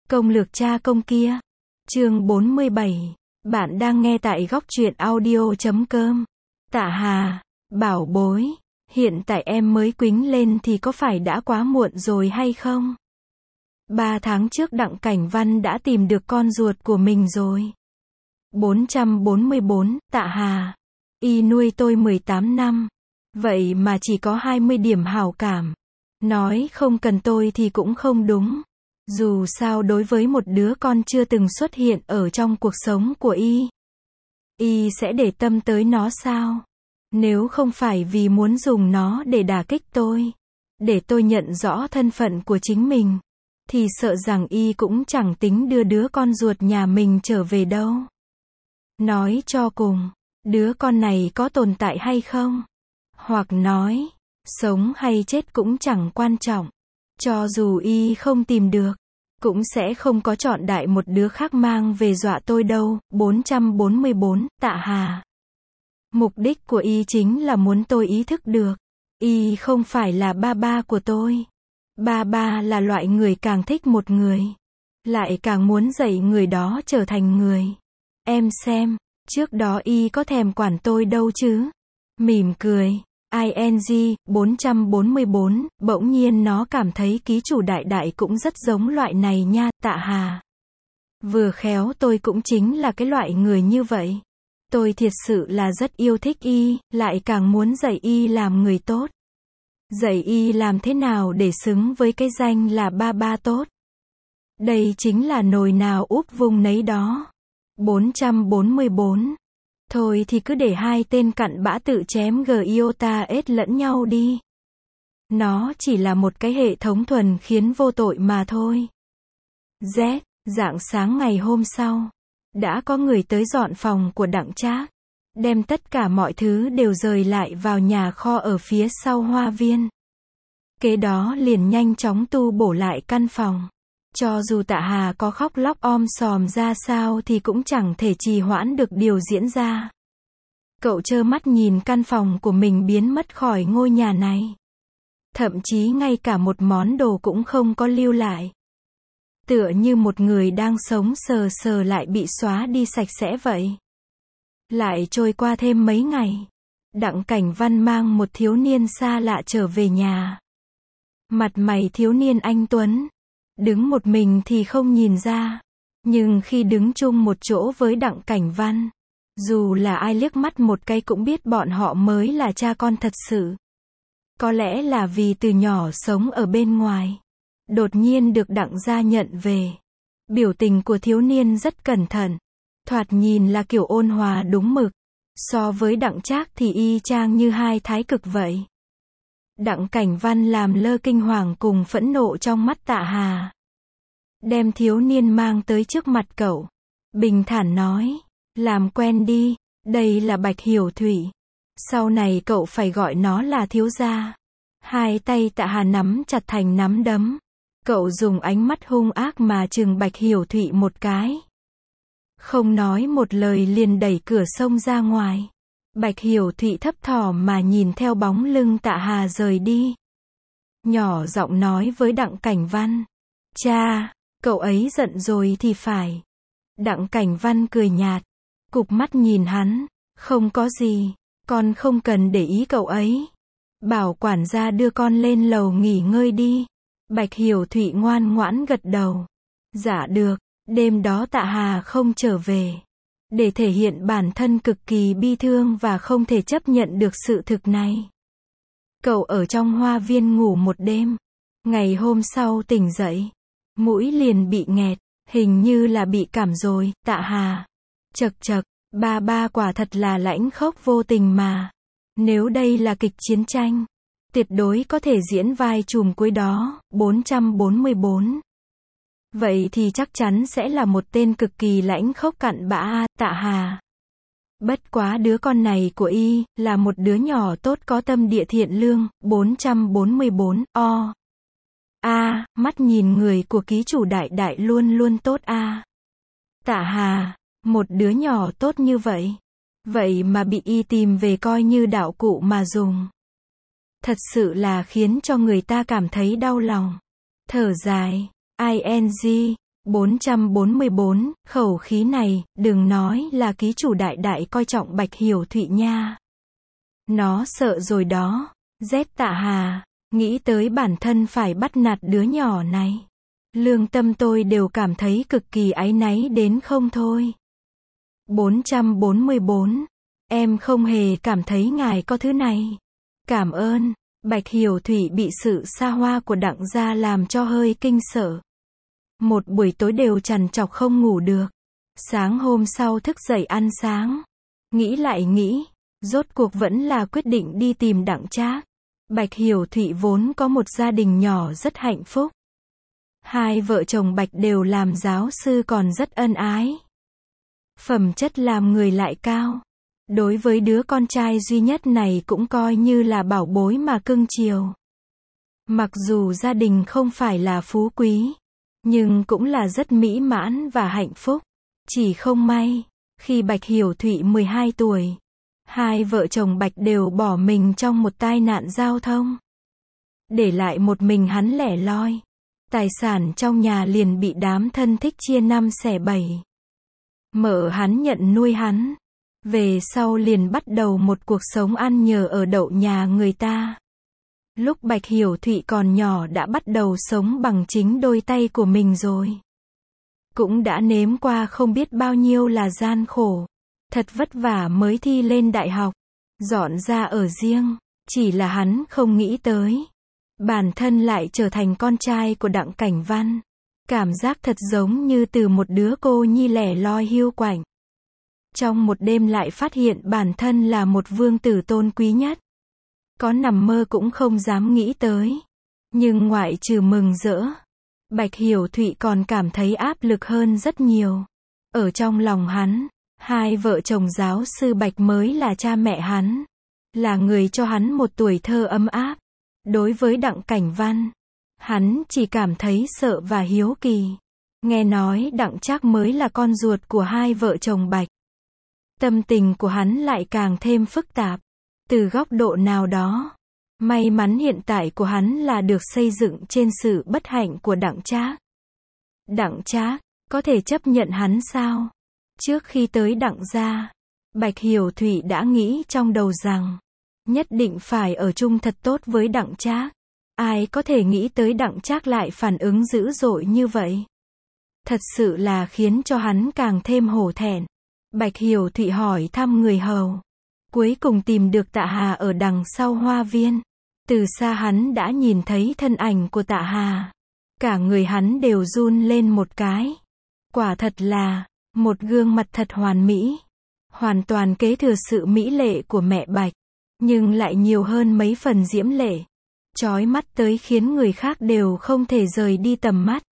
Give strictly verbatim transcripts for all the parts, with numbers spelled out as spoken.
Công lược cha công kia. Chương bốn mươi bảy. Bạn đang nghe tại góc truyện audio chấm com. Tạ Hà, bảo bối, hiện tại em mới quýnh lên thì có phải đã quá muộn rồi hay không? Ba tháng trước Đặng Cảnh Văn đã tìm được con ruột của mình rồi. bốn trăm bốn mươi bốn, Tạ Hà. Y nuôi tôi mười tám năm. Vậy mà chỉ có hai mươi điểm hảo cảm. Nói không cần tôi thì cũng không đúng. Dù sao đối với một đứa con chưa từng xuất hiện ở trong cuộc sống của Y, Y sẽ để tâm tới nó sao? Nếu không phải vì muốn dùng nó để đả kích tôi, để tôi nhận rõ thân phận của chính mình, thì sợ rằng Y cũng chẳng tính đưa đứa con ruột nhà mình trở về đâu. Nói cho cùng, đứa con này có tồn tại hay không? Hoặc nói, sống hay chết cũng chẳng quan trọng. Cho dù Y không tìm được, cũng sẽ không có chọn đại một đứa khác mang về dọa tôi đâu. bốn trăm bốn mươi bốn, Tạ Hà. Mục đích của Y chính là muốn tôi ý thức được, Y không phải là ba ba của tôi. Ba ba là loại người càng thích một người, lại càng muốn dạy người đó trở thành người. Em xem, trước đó Y có thèm quản tôi đâu chứ. Mỉm cười. i en giê, bốn trăm bốn mươi bốn, bỗng nhiên nó cảm thấy ký chủ đại đại cũng rất giống loại này nha, Tạ Hà. Vừa khéo tôi cũng chính là cái loại người như vậy. Tôi thiệt sự là rất yêu thích Y, lại càng muốn dạy Y làm người tốt. Dạy Y làm thế nào để xứng với cái danh là ba ba tốt. Đây chính là nồi nào úp vùng nấy đó. bốn trăm bốn mươi bốn. Thôi thì cứ để hai tên cặn bã tự chém giota ết lẫn nhau đi. Nó chỉ là một cái hệ thống thuần khiến vô tội mà thôi. Z, rạng sáng ngày hôm sau, đã có người tới dọn phòng của Đặng Trác, đem tất cả mọi thứ đều rời lại vào nhà kho ở phía sau hoa viên. Kế đó liền nhanh chóng tu bổ lại căn phòng. Cho dù Tạ Hà có khóc lóc om sòm ra sao thì cũng chẳng thể trì hoãn được điều diễn ra. Cậu trơ mắt nhìn căn phòng của mình biến mất khỏi ngôi nhà này. Thậm chí ngay cả một món đồ cũng không có lưu lại. Tựa như một người đang sống sờ sờ lại bị xóa đi sạch sẽ vậy. Lại trôi qua thêm mấy ngày, Đặng Cảnh Văn mang một thiếu niên xa lạ trở về nhà. Mặt mày thiếu niên anh tuấn, đứng một mình thì không nhìn ra, nhưng khi đứng chung một chỗ với Đặng Cảnh Văn, dù là ai liếc mắt một cái cũng biết bọn họ mới là cha con thật sự. Có lẽ là vì từ nhỏ sống ở bên ngoài, đột nhiên được Đặng gia nhận về. Biểu tình của thiếu niên rất cẩn thận, thoạt nhìn là kiểu ôn hòa đúng mực. So với Đặng Trác thì y chang như hai thái cực vậy. Đặng Cảnh Văn làm lơ kinh hoàng cùng phẫn nộ trong mắt Tạ Hà, đem thiếu niên mang tới trước mặt cậu, bình thản nói, làm quen đi, đây là Bạch Hiểu Thụy. Sau này cậu phải gọi nó là thiếu gia. Hai tay Tạ Hà nắm chặt thành nắm đấm. Cậu dùng ánh mắt hung ác mà trừng Bạch Hiểu Thụy một cái. Không nói một lời liền đẩy cửa xông ra ngoài. Bạch Hiểu Thụy thấp thỏm mà nhìn theo bóng lưng Tạ Hà rời đi. Nhỏ giọng nói với Đặng Cảnh Văn, cha, cậu ấy giận rồi thì phải. Đặng Cảnh Văn cười nhạt, cụp mắt nhìn hắn, không có gì, con không cần để ý cậu ấy. Bảo quản gia đưa con lên lầu nghỉ ngơi đi. Bạch Hiểu Thụy ngoan ngoãn gật đầu. Dạ được. Đêm đó Tạ Hà không trở về. Để thể hiện bản thân cực kỳ bi thương và không thể chấp nhận được sự thực này, cậu ở trong hoa viên ngủ một đêm. Ngày hôm sau tỉnh dậy, mũi liền bị nghẹt, hình như là bị cảm rồi. Tạ Hà, chật chật, ba ba quả thật là lãnh khốc vô tình mà. Nếu đây là kịch chiến tranh, tuyệt đối có thể diễn vai trùm cuối đó. bốn trăm bốn mươi bốn. Vậy thì chắc chắn sẽ là một tên cực kỳ lãnh khốc cặn bã a, Tạ Hà. Bất quá đứa con này của Y, là một đứa nhỏ tốt có tâm địa thiện lương. bốn trăm bốn mươi bốn, o. A, mắt nhìn người của ký chủ đại đại luôn luôn tốt a. Tạ Hà, một đứa nhỏ tốt như vậy. Vậy mà bị Y tìm về coi như đạo cụ mà dùng. Thật sự là khiến cho người ta cảm thấy đau lòng. Thở dài. i en giê, bốn trăm bốn mươi bốn, khẩu khí này, đừng nói là ký chủ đại đại coi trọng Bạch Hiểu Thụy nha. Nó sợ rồi đó. Z Tạ Hà, nghĩ tới bản thân phải bắt nạt đứa nhỏ này. Lương tâm tôi đều cảm thấy cực kỳ áy náy đến không thôi. bốn trăm bốn mươi bốn, em không hề cảm thấy ngài có thứ này. Cảm ơn. Bạch Hiểu Thụy bị sự xa hoa của Đặng gia làm cho hơi kinh sợ. Một buổi tối đều trằn trọc không ngủ được. Sáng hôm sau thức dậy ăn sáng. Nghĩ lại nghĩ, rốt cuộc vẫn là quyết định đi tìm Đặng Trác. Bạch Hiểu Thụy vốn có một gia đình nhỏ rất hạnh phúc. Hai vợ chồng Bạch đều làm giáo sư còn rất ân ái. Phẩm chất làm người lại cao. Đối với đứa con trai duy nhất này cũng coi như là bảo bối mà cưng chiều. Mặc dù gia đình không phải là phú quý, nhưng cũng là rất mỹ mãn và hạnh phúc. Chỉ không may, khi Bạch Hiểu Thụy mười hai tuổi, hai vợ chồng Bạch đều bỏ mình trong một tai nạn giao thông. Để lại một mình hắn lẻ loi. Tài sản trong nhà liền bị đám thân thích chia năm xẻ bảy. Mợ hắn nhận nuôi hắn. Về sau liền bắt đầu một cuộc sống ăn nhờ ở đậu nhà người ta. Lúc Bạch Hiểu Thụy còn nhỏ đã bắt đầu sống bằng chính đôi tay của mình rồi. Cũng đã nếm qua không biết bao nhiêu là gian khổ. Thật vất vả mới thi lên đại học. Dọn ra ở riêng. Chỉ là hắn không nghĩ tới. Bản thân lại trở thành con trai của Đặng Cảnh Văn. Cảm giác thật giống như từ một đứa cô nhi lẻ loi hiu quạnh. Trong một đêm lại phát hiện bản thân là một vương tử tôn quý nhất. Có nằm mơ cũng không dám nghĩ tới. Nhưng ngoại trừ mừng rỡ, Bạch Hiểu Thụy còn cảm thấy áp lực hơn rất nhiều. Ở trong lòng hắn, hai vợ chồng giáo sư Bạch mới là cha mẹ hắn. Là người cho hắn một tuổi thơ ấm áp. Đối với Đặng Cảnh Văn, hắn chỉ cảm thấy sợ và hiếu kỳ. Nghe nói Đặng Trác mới là con ruột của hai vợ chồng Bạch. Tâm tình của hắn lại càng thêm phức tạp. Từ góc độ nào đó, may mắn hiện tại của hắn là được xây dựng trên sự bất hạnh của Đặng Trác. Đặng Trác, có thể chấp nhận hắn sao? Trước khi tới Đặng gia, Bạch Hiểu Thụy đã nghĩ trong đầu rằng, nhất định phải ở chung thật tốt với Đặng Trác. Ai có thể nghĩ tới Đặng Trác lại phản ứng dữ dội như vậy? Thật sự là khiến cho hắn càng thêm hổ thẹn. Bạch Hiểu Thụy hỏi thăm người hầu. Cuối cùng tìm được Tạ Hà ở đằng sau hoa viên. Từ xa hắn đã nhìn thấy thân ảnh của Tạ Hà. Cả người hắn đều run lên một cái. Quả thật là, một gương mặt thật hoàn mỹ. Hoàn toàn kế thừa sự mỹ lệ của mẹ Bạch. Nhưng lại nhiều hơn mấy phần diễm lệ. Chói mắt tới khiến người khác đều không thể rời đi tầm mắt.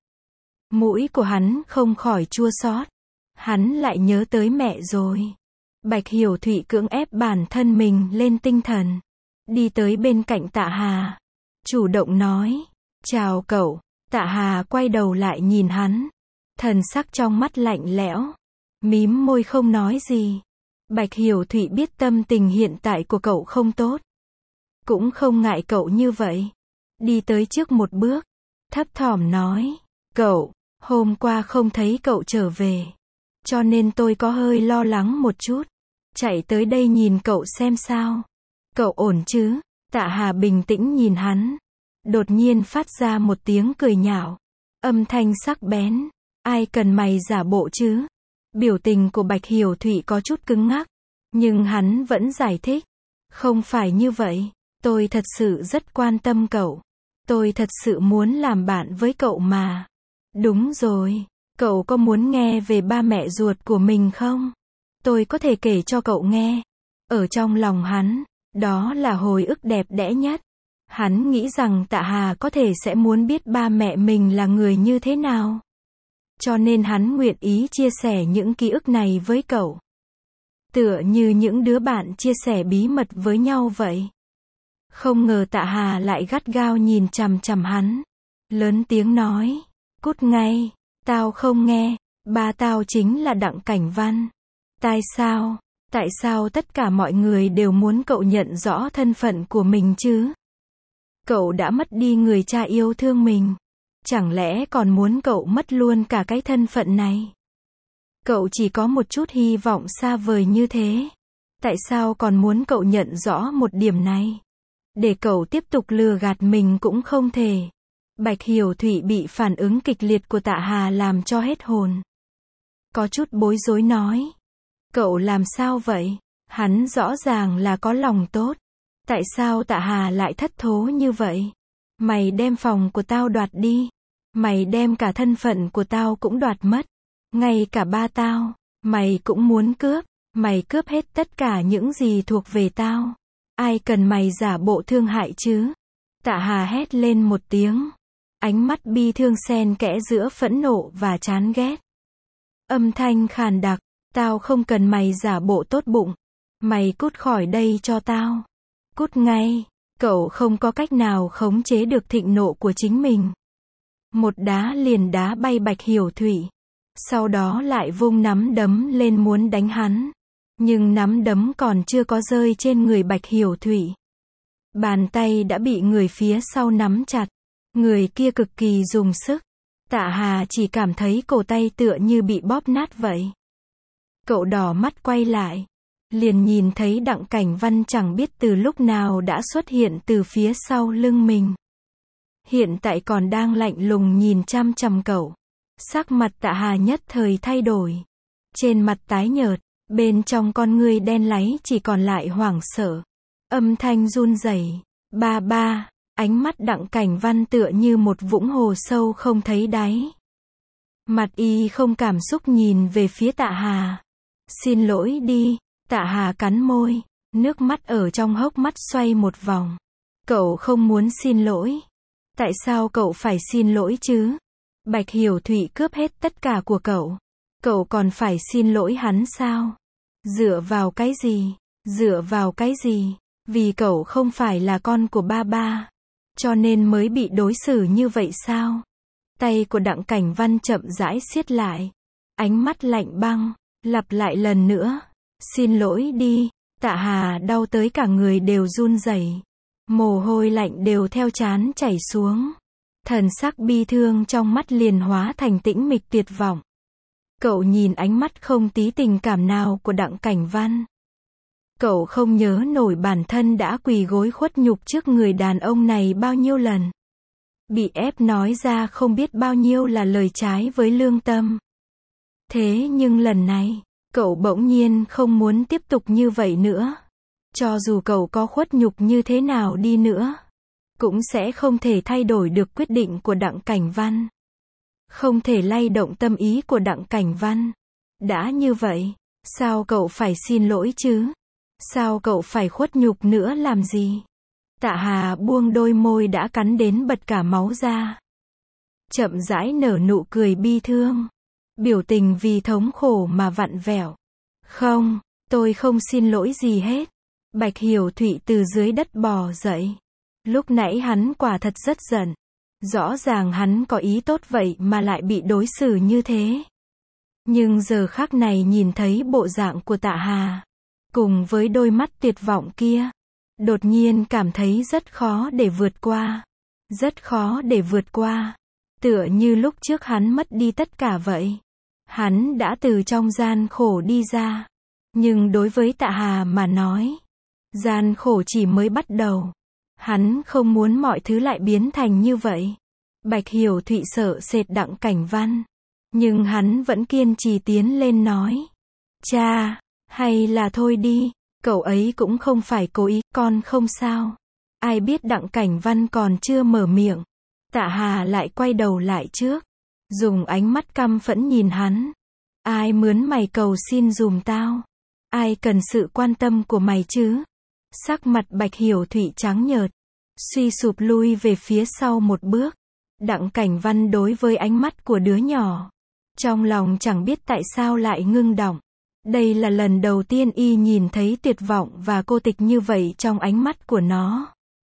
Mũi của hắn không khỏi chua xót. Hắn lại nhớ tới mẹ rồi. Bạch Hiểu Thụy cưỡng ép bản thân mình lên tinh thần. Đi tới bên cạnh Tạ Hà. Chủ động nói. Chào cậu. Tạ Hà quay đầu lại nhìn hắn. Thần sắc trong mắt lạnh lẽo. Mím môi không nói gì. Bạch Hiểu Thụy biết tâm tình hiện tại của cậu không tốt. Cũng không ngại cậu như vậy. Đi tới trước một bước. Thấp thỏm nói. Cậu, hôm qua không thấy cậu trở về. Cho nên tôi có hơi lo lắng một chút. Chạy tới đây nhìn cậu xem sao. Cậu ổn chứ? Tạ Hà bình tĩnh nhìn hắn. Đột nhiên phát ra một tiếng cười nhạo. Âm thanh sắc bén. Ai cần mày giả bộ chứ? Biểu tình của Bạch Hiểu Thụy có chút cứng ngắc. Nhưng hắn vẫn giải thích. Không phải như vậy. Tôi thật sự rất quan tâm cậu. Tôi thật sự muốn làm bạn với cậu mà. Đúng rồi. Cậu có muốn nghe về ba mẹ ruột của mình không? Tôi có thể kể cho cậu nghe. Ở trong lòng hắn, đó là hồi ức đẹp đẽ nhất. Hắn nghĩ rằng Tạ Hà có thể sẽ muốn biết ba mẹ mình là người như thế nào. Cho nên hắn nguyện ý chia sẻ những ký ức này với cậu. Tựa như những đứa bạn chia sẻ bí mật với nhau vậy. Không ngờ Tạ Hà lại gắt gao nhìn chằm chằm hắn. Lớn tiếng nói. Cút ngay. Tao không nghe. Ba tao chính là Đặng Cảnh Văn. Tại sao? Tại sao tất cả mọi người đều muốn cậu nhận rõ thân phận của mình chứ? Cậu đã mất đi người cha yêu thương mình. Chẳng lẽ còn muốn cậu mất luôn cả cái thân phận này? Cậu chỉ có một chút hy vọng xa vời như thế. Tại sao còn muốn cậu nhận rõ một điểm này? Để cậu tiếp tục lừa gạt mình cũng không thể. Bạch Hiểu Thụy bị phản ứng kịch liệt của Tạ Hà làm cho hết hồn. Có chút bối rối nói. Cậu làm sao vậy? Hắn rõ ràng là có lòng tốt. Tại sao Tạ Hà lại thất thố như vậy? Mày đem phòng của tao đoạt đi. Mày đem cả thân phận của tao cũng đoạt mất. Ngay cả ba tao, mày cũng muốn cướp. Mày cướp hết tất cả những gì thuộc về tao. Ai cần mày giả bộ thương hại chứ? Tạ Hà hét lên một tiếng. Ánh mắt bi thương xen kẽ giữa phẫn nộ và chán ghét. Âm thanh khàn đặc. Tao không cần mày giả bộ tốt bụng. Mày cút khỏi đây cho tao. Cút ngay. Cậu không có cách nào khống chế được thịnh nộ của chính mình. Một đá liền đá bay Bạch Hiểu Thụy. Sau đó lại vung nắm đấm lên muốn đánh hắn. Nhưng nắm đấm còn chưa có rơi trên người Bạch Hiểu Thụy. Bàn tay đã bị người phía sau nắm chặt. Người kia cực kỳ dùng sức. Tạ Hà chỉ cảm thấy cổ tay tựa như bị bóp nát vậy. Cậu đỏ mắt quay lại. Liền nhìn thấy Đặng Cảnh Văn chẳng biết từ lúc nào đã xuất hiện từ phía sau lưng mình. Hiện tại còn đang lạnh lùng nhìn chăm chăm cậu. Sắc mặt Tạ Hà nhất thời thay đổi. Trên mặt tái nhợt, bên trong con ngươi đen láy chỉ còn lại hoảng sợ. Âm thanh run rẩy. Ba ba, ánh mắt Đặng Cảnh Văn tựa như một vũng hồ sâu không thấy đáy. Mặt y không cảm xúc nhìn về phía Tạ Hà. Xin lỗi đi. Tạ Hà cắn môi, nước mắt ở trong hốc mắt xoay một vòng. Cậu không muốn xin lỗi. Tại sao cậu phải xin lỗi chứ? Bạch Hiểu Thụy cướp hết tất cả của cậu. Cậu còn phải xin lỗi hắn sao? Dựa vào cái gì? Dựa vào cái gì? Vì cậu không phải là con của ba ba. Cho nên mới bị đối xử như vậy sao? Tay của Đặng Cảnh Văn chậm rãi siết lại. Ánh mắt lạnh băng, lặp lại lần nữa. Xin lỗi đi. Tạ Hà đau tới cả người đều run rẩy. Mồ hôi lạnh đều theo trán chảy xuống. Thần sắc bi thương trong mắt liền hóa thành tĩnh mịch tuyệt vọng. Cậu nhìn ánh mắt không tí tình cảm nào của Đặng Cảnh Văn. Cậu không nhớ nổi bản thân đã quỳ gối khuất nhục trước người đàn ông này bao nhiêu lần. Bị ép nói ra không biết bao nhiêu là lời trái với lương tâm. Thế nhưng lần này, cậu bỗng nhiên không muốn tiếp tục như vậy nữa. Cho dù cậu có khuất nhục như thế nào đi nữa, cũng sẽ không thể thay đổi được quyết định của Đặng Cảnh Văn. Không thể lay động tâm ý của Đặng Cảnh Văn. Đã như vậy, sao cậu phải xin lỗi chứ? Sao cậu phải khuất nhục nữa làm gì? Tạ Hà buông đôi môi đã cắn đến bật cả máu ra. Chậm rãi nở nụ cười bi thương. Biểu tình vì thống khổ mà vặn vẹo. Không, tôi không xin lỗi gì hết. Bạch Hiểu Thụy từ dưới đất bò dậy. Lúc nãy hắn quả thật rất giận. Rõ ràng hắn có ý tốt vậy mà lại bị đối xử như thế. Nhưng giờ khắc này nhìn thấy bộ dạng của Tạ Hà, cùng với đôi mắt tuyệt vọng kia, đột nhiên cảm thấy rất khó để vượt qua. Rất khó để vượt qua. Tựa như lúc trước hắn mất đi tất cả vậy. Hắn đã từ trong gian khổ đi ra. Nhưng đối với Tạ Hà mà nói, gian khổ chỉ mới bắt đầu. Hắn không muốn mọi thứ lại biến thành như vậy. Bạch Hiểu Thụy sợ sệt Đặng Cảnh Văn. Nhưng hắn vẫn kiên trì tiến lên nói. Cha, hay là thôi đi, cậu ấy cũng không phải cố ý, con không sao. Ai biết Đặng Cảnh Văn còn chưa mở miệng. Tạ Hà lại quay đầu lại trước. Dùng ánh mắt căm phẫn nhìn hắn. Ai mướn mày cầu xin dùm tao? Ai cần sự quan tâm của mày chứ? Sắc mặt Bạch Hiểu Thụy trắng nhợt. Suy sụp lui về phía sau một bước. Đặng Cảnh Văn đối với ánh mắt của đứa nhỏ, trong lòng chẳng biết tại sao lại ngưng đọng. Đây là lần đầu tiên y nhìn thấy tuyệt vọng và cô tịch như vậy trong ánh mắt của nó.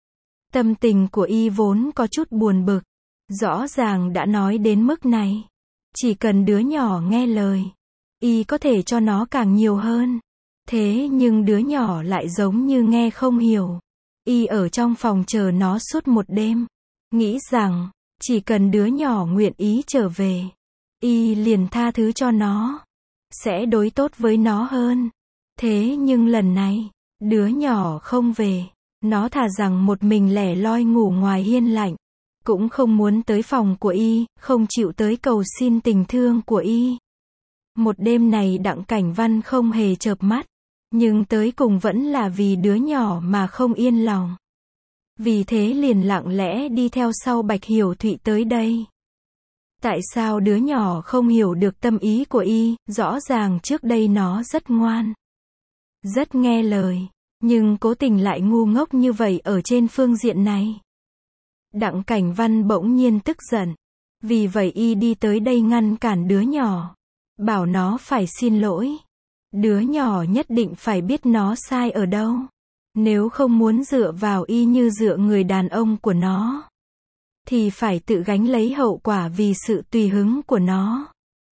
Tâm tình của y vốn có chút buồn bực. Rõ ràng đã nói đến mức này. Chỉ cần đứa nhỏ nghe lời, y có thể cho nó càng nhiều hơn. Thế nhưng đứa nhỏ lại giống như nghe không hiểu. Y ở trong phòng chờ nó suốt một đêm. Nghĩ rằng, Chỉ cần đứa nhỏ nguyện ý trở về, y liền tha thứ cho nó, sẽ đối tốt với nó hơn. Thế nhưng lần này, đứa nhỏ không về, nó thà rằng một mình lẻ loi ngủ ngoài hiên lạnh, cũng không muốn tới phòng của y, không chịu tới cầu xin tình thương của y. Một đêm này Đặng Cảnh Văn không hề chợp mắt, nhưng tới cùng vẫn là vì đứa nhỏ mà không yên lòng. Vì thế liền lặng lẽ đi theo sau Bạch Hiểu Thụy tới đây. Tại sao đứa nhỏ không hiểu được tâm ý của y, rõ ràng trước đây nó rất ngoan, rất nghe lời, nhưng cố tình lại ngu ngốc như vậy ở trên phương diện này. Đặng Cảnh Văn bỗng nhiên tức giận. Vì vậy y đi tới đây ngăn cản đứa nhỏ, bảo nó phải xin lỗi. Đứa nhỏ nhất định phải biết nó sai ở đâu, nếu không muốn dựa vào y như dựa người đàn ông của nó, thì phải tự gánh lấy hậu quả vì sự tùy hứng của nó.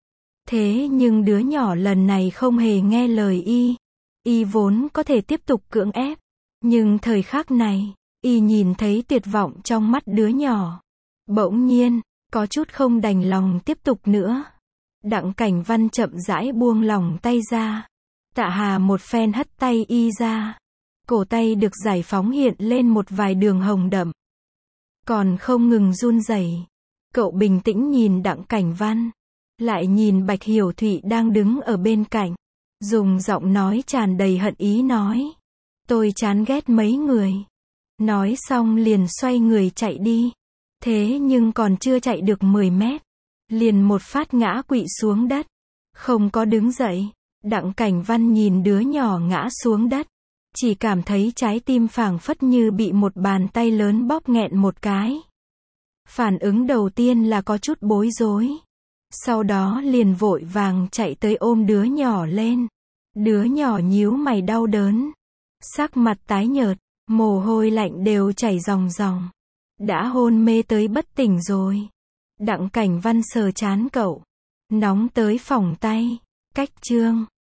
Thế nhưng đứa nhỏ lần này không hề nghe lời y. Y vốn có thể tiếp tục cưỡng ép, nhưng thời khắc này, y nhìn thấy tuyệt vọng trong mắt đứa nhỏ. Bỗng nhiên, có chút không đành lòng tiếp tục nữa. Đặng Cảnh Văn chậm rãi buông lỏng tay ra. Tạ Hà một phen hất tay y ra. Cổ tay được giải phóng hiện lên một vài đường hồng đậm. Còn không ngừng run rẩy. Cậu bình tĩnh nhìn Đặng Cảnh Văn, lại nhìn Bạch Hiểu Thụy đang đứng ở bên cạnh, dùng giọng nói tràn đầy hận ý nói: tôi chán ghét mấy người. Nói xong liền xoay người chạy đi. Thế nhưng còn chưa chạy được mười mét, liền một phát ngã quỵ xuống đất, không có đứng dậy. Đặng Cảnh Văn nhìn đứa nhỏ ngã xuống đất, chỉ cảm thấy trái tim phảng phất như bị một bàn tay lớn bóp nghẹn một cái. Phản ứng đầu tiên là có chút bối rối, sau đó liền vội vàng chạy tới ôm đứa nhỏ lên. Đứa nhỏ nhíu mày đau đớn, sắc mặt tái nhợt, mồ hôi lạnh đều chảy ròng ròng, đã hôn mê tới bất tỉnh rồi. Đặng Cảnh Văn sờ trán cậu, nóng tới phỏng tay. Cách chương